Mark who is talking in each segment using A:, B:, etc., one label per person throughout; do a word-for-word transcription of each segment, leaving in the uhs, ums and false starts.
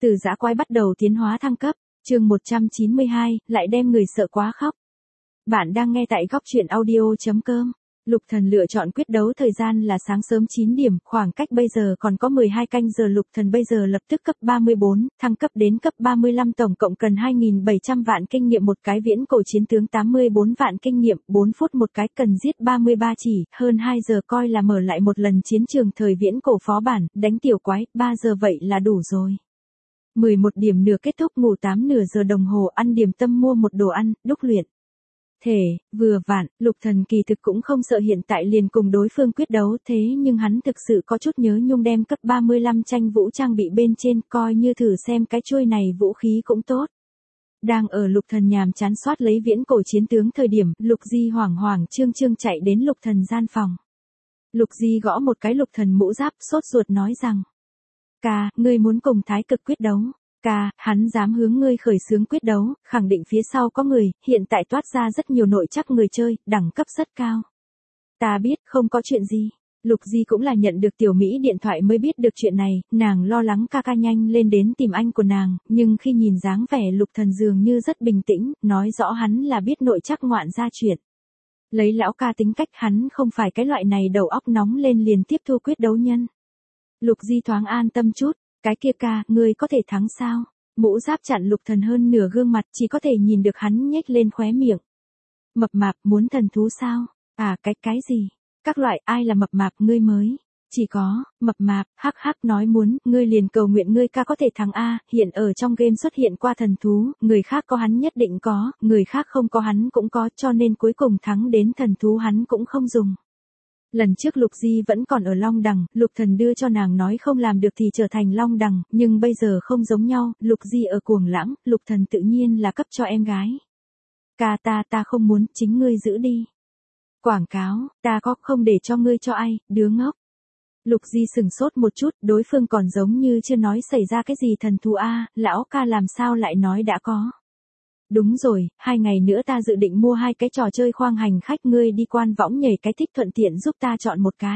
A: Từ dã quái bắt đầu tiến hóa thăng cấp, chương một trăm chín mươi hai, lại đem người sợ quá khóc. Bạn đang nghe tại góc truyện audio chấm com. Lục Thần lựa chọn quyết đấu thời gian là sáng sớm chín điểm, khoảng cách bây giờ còn có mười hai canh giờ. Lục Thần bây giờ lập tức cấp ba mươi bốn, thăng cấp đến cấp ba mươi lăm, tổng cộng cần hai nghìn bảy trăm vạn kinh nghiệm một cái, viễn cổ chiến tướng tám mươi bốn vạn kinh nghiệm, bốn phút một cái, cần giết ba mươi ba chỉ, hơn hai giờ coi là mở lại một lần chiến trường thời viễn cổ phó bản, đánh tiểu quái, ba giờ vậy là đủ rồi. mười một điểm nửa kết thúc, ngủ tám nửa giờ đồng hồ, ăn điểm tâm, mua một đồ ăn, đúc luyện thể, vừa vặn. Lục Thần kỳ thực cũng không sợ hiện tại liền cùng đối phương quyết đấu, thế nhưng hắn thực sự có chút nhớ nhung đem cấp ba mươi lăm tranh vũ trang bị bên trên, coi như thử xem cái chuôi này vũ khí cũng tốt. Đang ở Lục Thần nhàm chán soát lấy viễn cổ chiến tướng thời điểm, Lục Di hoảng hoảng trương trương chạy đến Lục Thần gian phòng. Lục Di gõ một cái Lục Thần mũ giáp, sốt ruột nói rằng: "Ca, ngươi muốn cùng Thái Cực quyết đấu?" "Ca, hắn dám hướng ngươi khởi xướng quyết đấu, khẳng định phía sau có người, hiện tại toát ra rất nhiều nội trắc người chơi, đẳng cấp rất cao." "Ta biết, không có chuyện gì." Lục Di cũng là nhận được Tiểu Mỹ điện thoại mới biết được chuyện này, nàng lo lắng ca ca nhanh lên đến tìm anh của nàng, nhưng khi nhìn dáng vẻ Lục Thần dường như rất bình tĩnh, nói rõ hắn là biết nội trắc ngoạn ra chuyện. Lấy lão ca tính cách, hắn không phải cái loại này đầu óc nóng lên liền tiếp thu quyết đấu nhân. Lục Di thoáng an tâm chút. "Cái kia ca, ngươi có thể thắng sao?" Mũ giáp chặn Lục Thần hơn nửa gương mặt, chỉ có thể nhìn được hắn nhếch lên khóe miệng. "Mập mạp, muốn thần thú sao?" "À, cái cái gì? Các loại, ai là mập mạp, ngươi mới?" "Chỉ có, mập mạp." "Hắc hắc, nói muốn, ngươi liền cầu nguyện ngươi ca có thể thắng a, hiện ở trong game xuất hiện qua thần thú, người khác có hắn nhất định có, người khác không có hắn cũng có, cho nên cuối cùng thắng đến thần thú hắn cũng không dùng." Lần trước Lục Di vẫn còn ở Long Đằng, Lục Thần đưa cho nàng nói không làm được thì trở thành Long Đằng, nhưng bây giờ không giống nhau, Lục Di ở Cuồng Lãng, Lục Thần tự nhiên là cấp cho em gái. "Ca ta ta không muốn, chính ngươi giữ đi." "Quảng cáo, ta có không để cho ngươi cho ai, đứa ngốc." Lục Di sừng sốt một chút, đối phương còn giống như chưa nói xảy ra cái gì thần thú a, lão ca làm sao lại nói đã có. "Đúng rồi, hai ngày nữa ta dự định mua hai cái trò chơi khoang hành khách, ngươi đi quan võng nhảy cái thích thuận tiện giúp ta chọn một cái."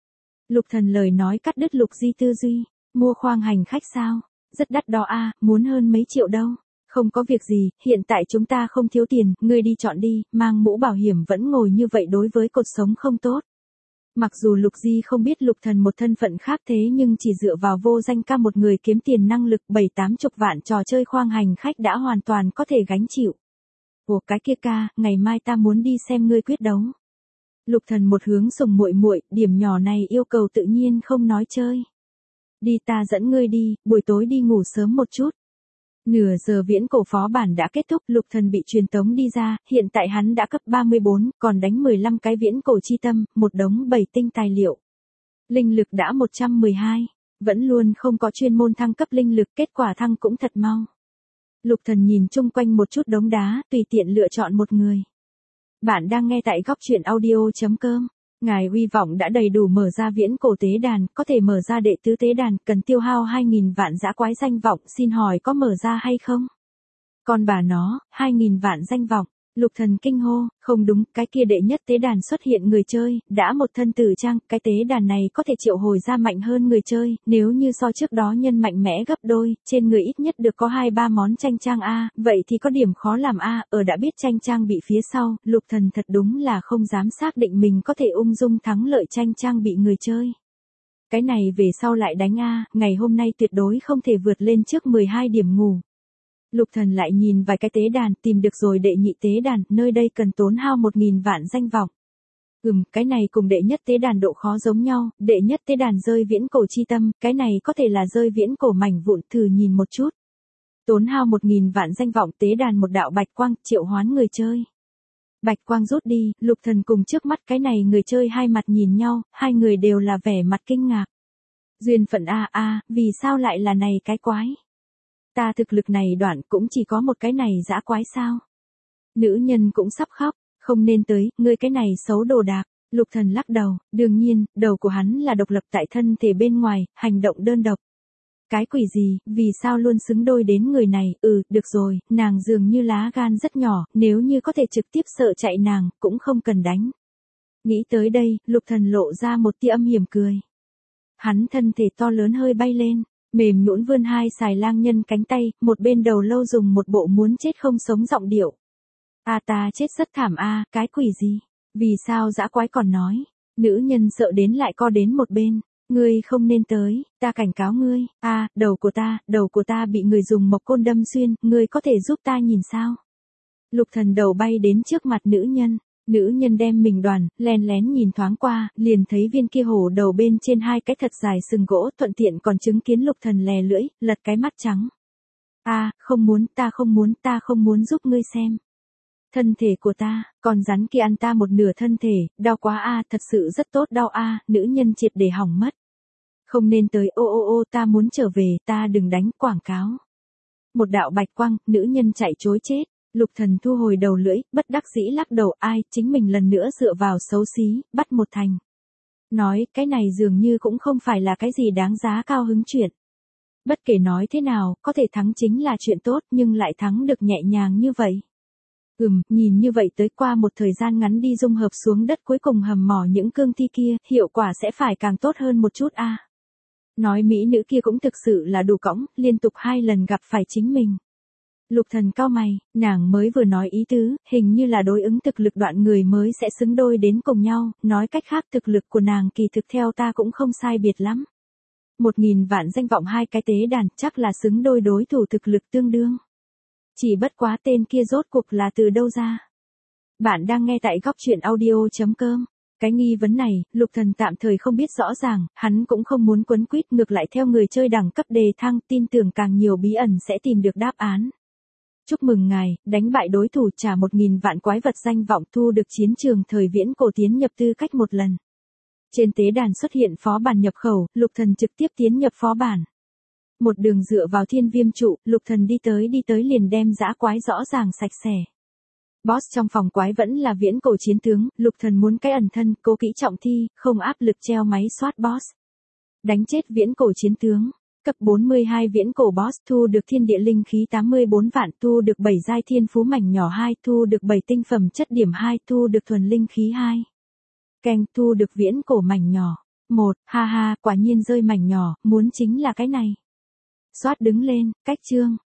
A: Lục Thần lời nói cắt đứt Lục Di tư duy. "Mua khoang hành khách sao? Rất đắt đó a, muốn hơn mấy triệu đâu." "Không có việc gì, hiện tại chúng ta không thiếu tiền, ngươi đi chọn đi, mang mũ bảo hiểm vẫn ngồi như vậy đối với cột sống không tốt." Mặc dù Lục Di không biết Lục Thần một thân phận khác, thế nhưng chỉ dựa vào vô danh ca một người kiếm tiền năng lực, bảy tám chục vạn trò chơi khoang hành khách đã hoàn toàn có thể gánh chịu. "Ủa cái kia ca, ngày mai ta muốn đi xem ngươi quyết đấu." Lục Thần một hướng sùng muội muội, điểm nhỏ này yêu cầu tự nhiên không nói chơi. "Đi, ta dẫn ngươi đi, buổi tối đi ngủ sớm một chút." Nửa giờ viễn cổ phó bản đã kết thúc, Lục Thần bị truyền tống đi ra, hiện tại hắn đã cấp ba mươi bốn, còn đánh mười lăm cái viễn cổ chi tâm, một đống bảy tinh tài liệu. Linh lực đã một trăm mười hai, vẫn luôn không có chuyên môn thăng cấp linh lực, kết quả thăng cũng thật mau. Lục Thần nhìn chung quanh một chút đống đá, tùy tiện lựa chọn một người. Bạn đang nghe tại góc truyện audio chấm com. Ngài hy vọng đã đầy đủ mở ra viễn cổ tế đàn, có thể mở ra đệ tứ tế đàn, cần tiêu hao hai nghìn vạn dã quái danh vọng, xin hỏi có mở ra hay không? Con bà nó, hai nghìn vạn danh vọng. Lục Thần kinh hô, không đúng, cái kia đệ nhất tế đàn xuất hiện người chơi, đã một thân tử trang, cái tế đàn này có thể triệu hồi ra mạnh hơn người chơi, nếu như so trước đó nhân mạnh mẽ gấp đôi, trên người ít nhất được có hai ba món tranh trang a, vậy thì có điểm khó làm a, ở đã biết tranh trang bị phía sau, Lục Thần thật đúng là không dám xác định mình có thể ung dung thắng lợi tranh trang bị người chơi. Cái này về sau lại đánh a, ngày hôm nay tuyệt đối không thể vượt lên trước mười hai điểm ngủ. Lục Thần lại nhìn vài cái tế đàn, tìm được rồi đệ nhị tế đàn, nơi đây cần tốn hao một nghìn vạn danh vọng. Ừm, cái này cùng đệ nhất tế đàn độ khó giống nhau, đệ nhất tế đàn rơi viễn cổ chi tâm, cái này có thể là rơi viễn cổ mảnh vụn, thử nhìn một chút. Tốn hao một nghìn vạn danh vọng, tế đàn một đạo bạch quang, triệu hoán người chơi. Bạch quang rút đi, Lục Thần cùng trước mắt cái này người chơi hai mặt nhìn nhau, hai người đều là vẻ mặt kinh ngạc. Duyên phận a a, vì sao lại là này cái quái? Ta thực lực này đoạn cũng chỉ có một cái này dã quái sao? Nữ nhân cũng sắp khóc, không nên tới, ngươi cái này xấu đồ đạc. Lục Thần lắc đầu, đương nhiên, đầu của hắn là độc lập tại thân thể bên ngoài, hành động đơn độc. Cái quỷ gì, vì sao luôn xứng đôi đến người này, ừ, được rồi, nàng dường như lá gan rất nhỏ, nếu như có thể trực tiếp sợ chạy nàng, cũng không cần đánh. Nghĩ tới đây, Lục Thần lộ ra một tia âm hiểm cười. Hắn thân thể to lớn hơi bay lên. Mềm nhũn vươn hai xài lang nhân cánh tay, một bên đầu lâu dùng một bộ muốn chết không sống giọng điệu. A ta chết rất thảm a, cái quỷ gì? Vì sao dã quái còn nói? Nữ nhân sợ đến lại co đến một bên. Ngươi không nên tới, ta cảnh cáo ngươi. A, đầu của ta, đầu của ta bị người dùng mộc côn đâm xuyên, ngươi có thể giúp ta nhìn sao? Lục Thần đầu bay đến trước mặt nữ nhân. Nữ nhân đem mình đoàn, len lén nhìn thoáng qua, liền thấy viên kia hổ đầu bên trên hai cái thật dài sừng gỗ, thuận tiện còn chứng kiến Lục Thần lè lưỡi, lật cái mắt trắng. A, không muốn, ta không muốn, ta không muốn giúp ngươi xem. Thân thể của ta, còn rắn kia ăn ta một nửa thân thể, đau quá a, thật sự rất tốt đau a, nữ nhân triệt để hỏng mất. Không nên tới, ô ô ô, ta muốn trở về, ta đừng đánh quảng cáo. Một đạo bạch quang, nữ nhân chạy trối chết. Lục Thần thu hồi đầu lưỡi, bất đắc dĩ lắc đầu, ai, chính mình lần nữa dựa vào xấu xí, bắt một thành. Nói, cái này dường như cũng không phải là cái gì đáng giá cao hứng chuyện. Bất kể nói thế nào, có thể thắng chính là chuyện tốt, nhưng lại thắng được nhẹ nhàng như vậy. Ừm, nhìn như vậy tới qua một thời gian ngắn đi dung hợp xuống đất cuối cùng hầm mỏ những cương thi kia, hiệu quả sẽ phải càng tốt hơn một chút a. Nói mỹ nữ kia cũng thực sự là đủ cõng, liên tục hai lần gặp phải chính mình. Lục Thần cau mày, nàng mới vừa nói ý tứ, hình như là đối ứng thực lực đoạn người mới sẽ xứng đôi đến cùng nhau, nói cách khác thực lực của nàng kỳ thực theo ta cũng không sai biệt lắm. Một nghìn vạn danh vọng hai cái tế đàn chắc là xứng đôi đối thủ thực lực tương đương. Chỉ bất quá tên kia rốt cuộc là từ đâu ra. Bạn đang nghe tại góc truyện audio chấm com. Cái nghi vấn này, Lục Thần tạm thời không biết rõ ràng, hắn cũng không muốn quấn quýt ngược lại theo người chơi đẳng cấp đề thăng, tin tưởng càng nhiều bí ẩn sẽ tìm được đáp án. Chúc mừng ngài, đánh bại đối thủ trả một nghìn vạn quái vật danh vọng thu được chiến trường thời viễn cổ tiến nhập tư cách một lần. Trên tế đàn xuất hiện phó bản nhập khẩu, Lục Thần trực tiếp tiến nhập phó bản. Một đường dựa vào thiên viêm trụ, Lục Thần đi tới đi tới liền đem dã quái rõ ràng sạch sẽ. Boss trong phòng quái vẫn là viễn cổ chiến tướng, Lục Thần muốn cái ẩn thân, cố kỹ trọng thi, không áp lực treo máy soát boss. Đánh chết viễn cổ chiến tướng. Cấp bốn mươi hai viễn cổ boss thu được thiên địa linh khí tám mươi bốn vạn, thu được bảy giai thiên phú mảnh nhỏ hai, thu được bảy tinh phẩm chất điểm hai, thu được thuần linh khí hai. Keng, thu được viễn cổ mảnh nhỏ. Một, ha ha, quả nhiên rơi mảnh nhỏ, muốn chính là cái này. Soát đứng lên, cách chương,